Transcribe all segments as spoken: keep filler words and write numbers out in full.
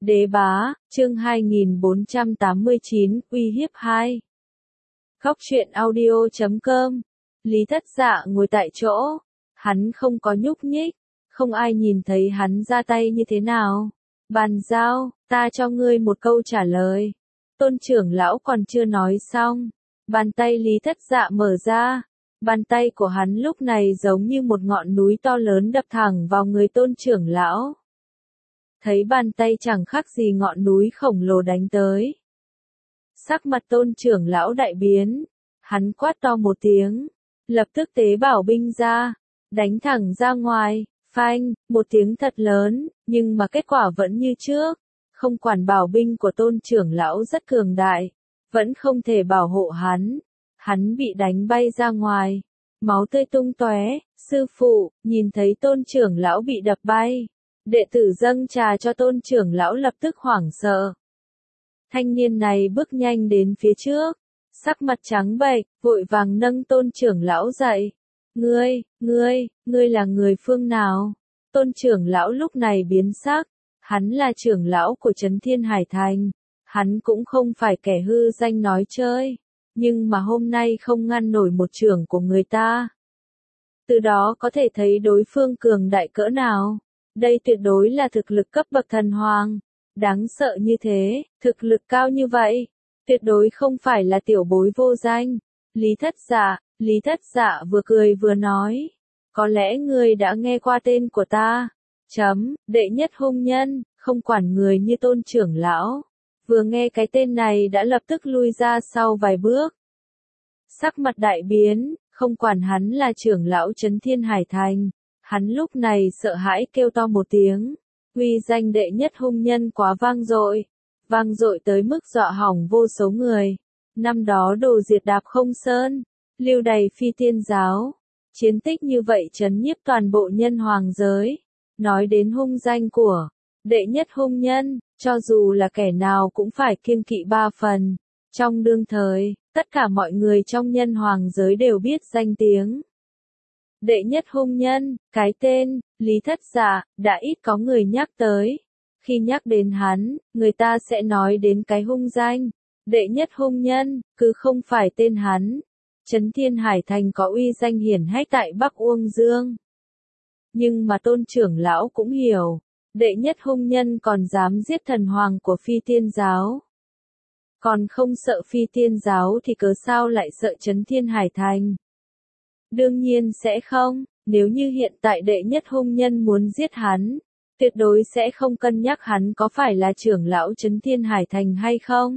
Đế bá, chương hai nghìn bốn trăm tám mươi chín, uy hiếp hai. Góc truyện audio chấm com. Lý Thất Dạ ngồi tại chỗ, hắn không có nhúc nhích, không ai nhìn thấy hắn ra tay như thế nào. Bàn giao, ta cho ngươi một câu trả lời. Tôn trưởng lão còn chưa nói xong, bàn tay Lý Thất Dạ mở ra, bàn tay của hắn lúc này giống như một ngọn núi to lớn đập thẳng vào người tôn trưởng lão. Thấy bàn tay chẳng khác gì ngọn núi khổng lồ đánh tới. Sắc mặt tôn trưởng lão đại biến, hắn quát to một tiếng, lập tức tế bảo binh ra, đánh thẳng ra ngoài, phanh, một tiếng thật lớn, nhưng mà kết quả vẫn như trước, không quản bảo binh của tôn trưởng lão rất cường đại, vẫn không thể bảo hộ hắn, hắn bị đánh bay ra ngoài, máu tươi tung tóe. Sư phụ, nhìn thấy tôn trưởng lão bị đập bay. Đệ tử dâng trà cho tôn trưởng lão lập tức hoảng sợ. Thanh niên này bước nhanh đến phía trước, sắc mặt trắng bệch, vội vàng nâng tôn trưởng lão dậy. Ngươi, ngươi, ngươi là người phương nào? Tôn trưởng lão lúc này biến sắc, hắn là trưởng lão của Trấn Thiên Hải Thành, hắn cũng không phải kẻ hư danh nói chơi, nhưng mà hôm nay không ngăn nổi một trưởng của người ta. Từ đó có thể thấy đối phương cường đại cỡ nào. Đây tuyệt đối là thực lực cấp bậc thần hoàng, đáng sợ như thế, thực lực cao như vậy, tuyệt đối không phải là tiểu bối vô danh. Lý Thất Dạ, Lý Thất Dạ vừa cười vừa nói, có lẽ ngươi đã nghe qua tên của ta, chấm, đệ nhất hung nhân, không quản người như tôn trưởng lão, vừa nghe cái tên này đã lập tức lui ra sau vài bước. Sắc mặt đại biến, không quản hắn là trưởng lão Trấn Thiên Hải Thành. Hắn lúc này sợ hãi kêu to một tiếng, uy danh đệ nhất hung nhân quá vang dội, vang dội tới mức dọa hỏng vô số người. Năm đó đồ diệt Đạp Không Sơn, lưu đày phi tiên giáo, chiến tích như vậy trấn nhiếp toàn bộ nhân hoàng giới. Nói đến hung danh của đệ nhất hung nhân, cho dù là kẻ nào cũng phải kiêng kỵ ba phần. Trong đương thời, tất cả mọi người trong nhân hoàng giới đều biết danh tiếng. Đệ nhất hung nhân, cái tên, Lý Thất Dạ, đã ít có người nhắc tới. Khi nhắc đến hắn, người ta sẽ nói đến cái hung danh. Đệ nhất hung nhân, cứ không phải tên hắn. Trấn Thiên Hải Thành có uy danh hiển hách tại Bắc Uông Dương. Nhưng mà tôn trưởng lão cũng hiểu, đệ nhất hung nhân còn dám giết thần hoàng của phi tiên giáo. Còn không sợ phi tiên giáo thì cớ sao lại sợ Trấn Thiên Hải Thành? Đương nhiên sẽ không, nếu như hiện tại đệ nhất hung nhân muốn giết hắn, tuyệt đối sẽ không cân nhắc hắn có phải là trưởng lão Trấn Thiên Hải Thành hay không.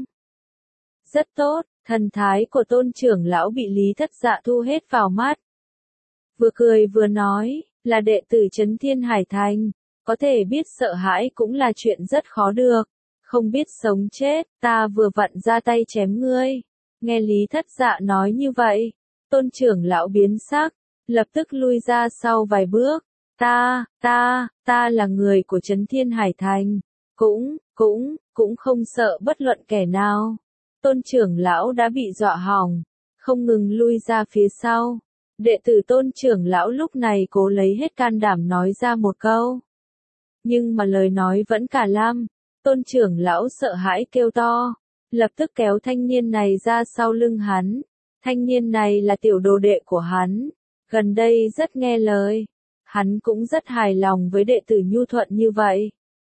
Rất tốt, thần thái của tôn trưởng lão bị Lý Thất Dạ thu hết vào mắt. Vừa cười vừa nói, là đệ tử Trấn Thiên Hải Thành, có thể biết sợ hãi cũng là chuyện rất khó được, không biết sống chết, ta vừa vặn ra tay chém ngươi. Nghe Lý Thất Dạ nói như vậy. Tôn trưởng lão biến sắc, lập tức lui ra sau vài bước. Ta, ta, ta là người của Trấn Thiên Hải Thành, cũng, cũng, cũng không sợ bất luận kẻ nào. Tôn trưởng lão đã bị dọa hỏng, không ngừng lui ra phía sau. Đệ tử tôn trưởng lão lúc này cố lấy hết can đảm nói ra một câu. Nhưng mà lời nói vẫn cả lăm, tôn trưởng lão sợ hãi kêu to, lập tức kéo thanh niên này ra sau lưng hắn. Thanh niên này là tiểu đồ đệ của hắn, gần đây rất nghe lời, hắn cũng rất hài lòng với đệ tử nhu thuận như vậy.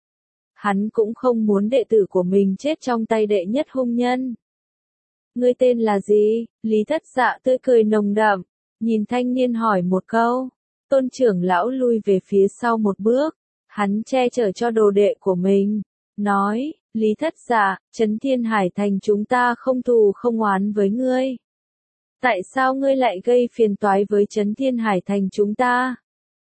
Hắn cũng không muốn đệ tử của mình chết trong tay đệ nhất hung nhân. Ngươi tên là gì? Lý Thất Dạ tươi cười nồng đậm, nhìn thanh niên hỏi một câu. Tôn trưởng lão lui về phía sau một bước, hắn che chở cho đồ đệ của mình, nói, Lý Thất Dạ, Trấn Thiên Hải Thành chúng ta không thù không oán với ngươi. Tại sao ngươi lại gây phiền toái với Trấn Thiên Hải Thành chúng ta?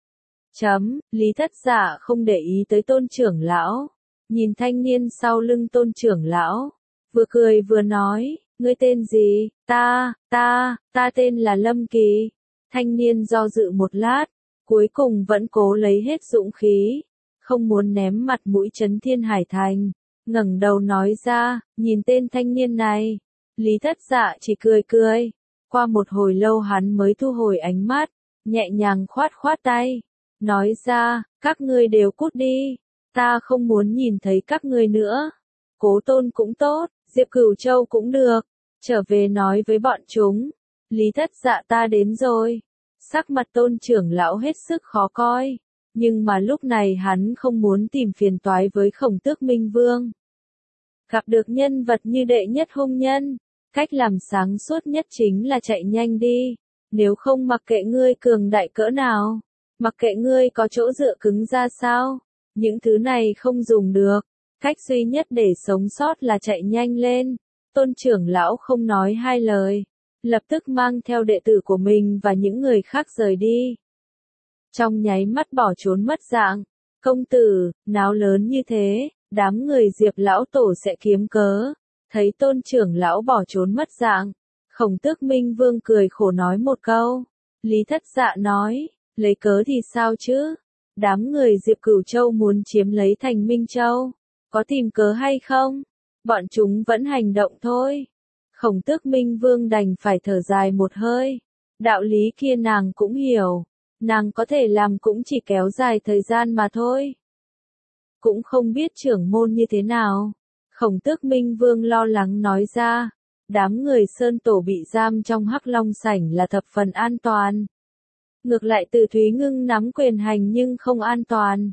Chấm, Lý Thất Dạ không để ý tới tôn trưởng lão, nhìn thanh niên sau lưng tôn trưởng lão, vừa cười vừa nói, ngươi tên gì? Ta, ta, ta tên là Lâm Kỳ. Thanh niên do dự một lát, cuối cùng vẫn cố lấy hết dũng khí, không muốn ném mặt mũi Trấn Thiên Hải Thành, ngẩng đầu nói ra, nhìn tên thanh niên này. Lý Thất Dạ chỉ cười cười. Qua một hồi lâu hắn mới thu hồi ánh mắt, nhẹ nhàng khoát khoát tay, nói ra, các ngươi đều cút đi, Ta không muốn nhìn thấy các ngươi nữa. Cố Tôn cũng tốt, Diệp Cửu Châu cũng được. Trở về nói với bọn chúng. Lý Thất Dạ ta đến rồi. Sắc mặt Tôn trưởng lão hết sức khó coi. Nhưng mà lúc này hắn không muốn tìm phiền toái với Khổng Tước Minh Vương. Gặp được nhân vật như đệ nhất hung nhân, cách làm sáng suốt nhất chính là chạy nhanh đi. Nếu không mặc kệ ngươi cường đại cỡ nào, mặc kệ ngươi có chỗ dựa cứng ra sao, những thứ này không dùng được. Cách duy nhất để sống sót là chạy nhanh lên. Tôn trưởng lão không nói hai lời, lập tức mang theo đệ tử của mình và những người khác rời đi. Trong nháy mắt bỏ trốn mất dạng. Công tử, náo lớn như thế, đám người Diệp lão tổ sẽ kiếm cớ. Thấy Tôn trưởng lão bỏ trốn mất dạng, Khổng Tước Minh Vương cười khổ nói một câu. Lý Thất Dạ nói, lấy cớ thì sao chứ? Đám người Diệp Cửu Châu muốn chiếm lấy thành Minh Châu, có tìm cớ hay không? Bọn chúng vẫn hành động thôi. Khổng Tước Minh Vương đành phải thở dài một hơi. Đạo lý kia nàng cũng hiểu. Nàng có thể làm cũng chỉ kéo dài thời gian mà thôi. Cũng không biết trưởng môn như thế nào. Khổng Tước Minh Vương lo lắng nói ra. Đám người Sơn Tổ bị giam trong Hắc Long Sảnh là thập phần an toàn. Ngược lại Từ Thúy Ngưng nắm quyền hành nhưng không an toàn.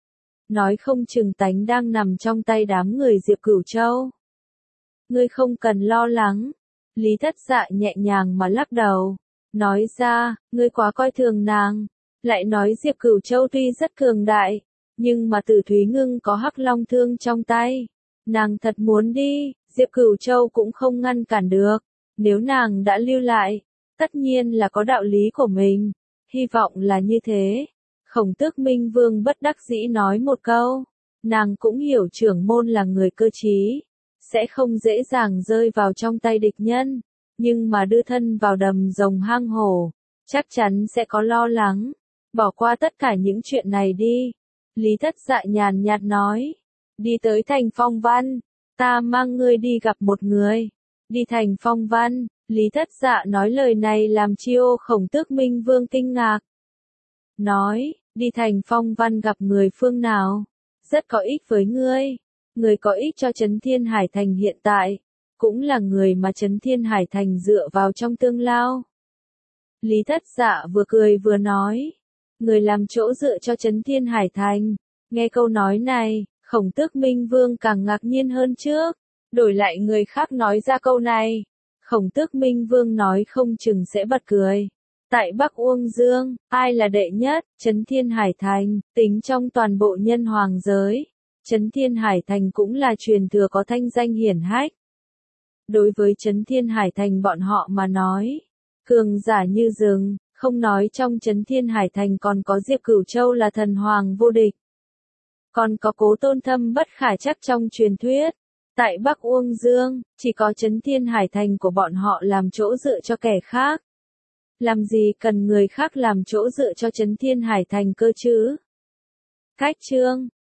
Nói không chừng tánh đang nằm trong tay đám người Diệp Cửu Châu. Ngươi không cần lo lắng. Lý Thất Dạ nhẹ nhàng mà lắc đầu. Nói ra, ngươi quá coi thường nàng. Lại nói Diệp Cửu Châu tuy rất cường đại, nhưng mà Từ Thúy Ngưng có Hắc Long thương trong tay. Nàng thật muốn đi, Diệp Cửu Châu cũng không ngăn cản được. Nếu nàng đã lưu lại, tất nhiên là có đạo lý của mình. Hy vọng là như thế. Khổng Tước Minh Vương bất đắc dĩ nói một câu. Nàng cũng hiểu trưởng môn là người cơ trí, sẽ không dễ dàng rơi vào trong tay địch nhân. Nhưng mà đưa thân vào đầm rồng hang hổ, chắc chắn sẽ có lo lắng. Bỏ qua tất cả những chuyện này đi. Lý Thất Dạ nhàn nhạt nói. Đi tới thành Phong Văn, ta mang ngươi đi gặp một người. Đi thành Phong Văn, Lý Thất Dạ nói lời này làm Chiêu Khổng Tước Minh Vương kinh ngạc. Nói, đi thành Phong Văn gặp người phương nào? Rất có ích với ngươi. Người có ích cho Trấn Thiên Hải Thành hiện tại, cũng là người mà Trấn Thiên Hải Thành dựa vào trong tương lao. Lý Thất Dạ vừa cười vừa nói. Người làm chỗ dựa cho Trấn Thiên Hải Thành. Nghe câu nói này, Khổng Tước Minh Vương càng ngạc nhiên hơn trước. Đổi lại người khác nói ra câu này, Khổng Tước Minh Vương nói không chừng sẽ bật cười. Tại Bắc Uông Dương, ai là đệ nhất? Trấn Thiên Hải Thành, tính trong toàn bộ nhân hoàng giới. Trấn Thiên Hải Thành cũng là truyền thừa có thanh danh hiển hách. Đối với Trấn Thiên Hải Thành bọn họ mà nói, cường giả như rừng, không nói trong Trấn Thiên Hải Thành còn có Diệp Cửu Châu là thần hoàng vô địch. Còn có Cố Tôn thâm bất khả chắc trong truyền thuyết. Tại Bắc Uông Dương, chỉ có Trấn Thiên Hải Thành của bọn họ làm chỗ dựa cho kẻ khác. Làm gì cần người khác làm chỗ dựa cho Trấn Thiên Hải Thành cơ chứ? Cách chương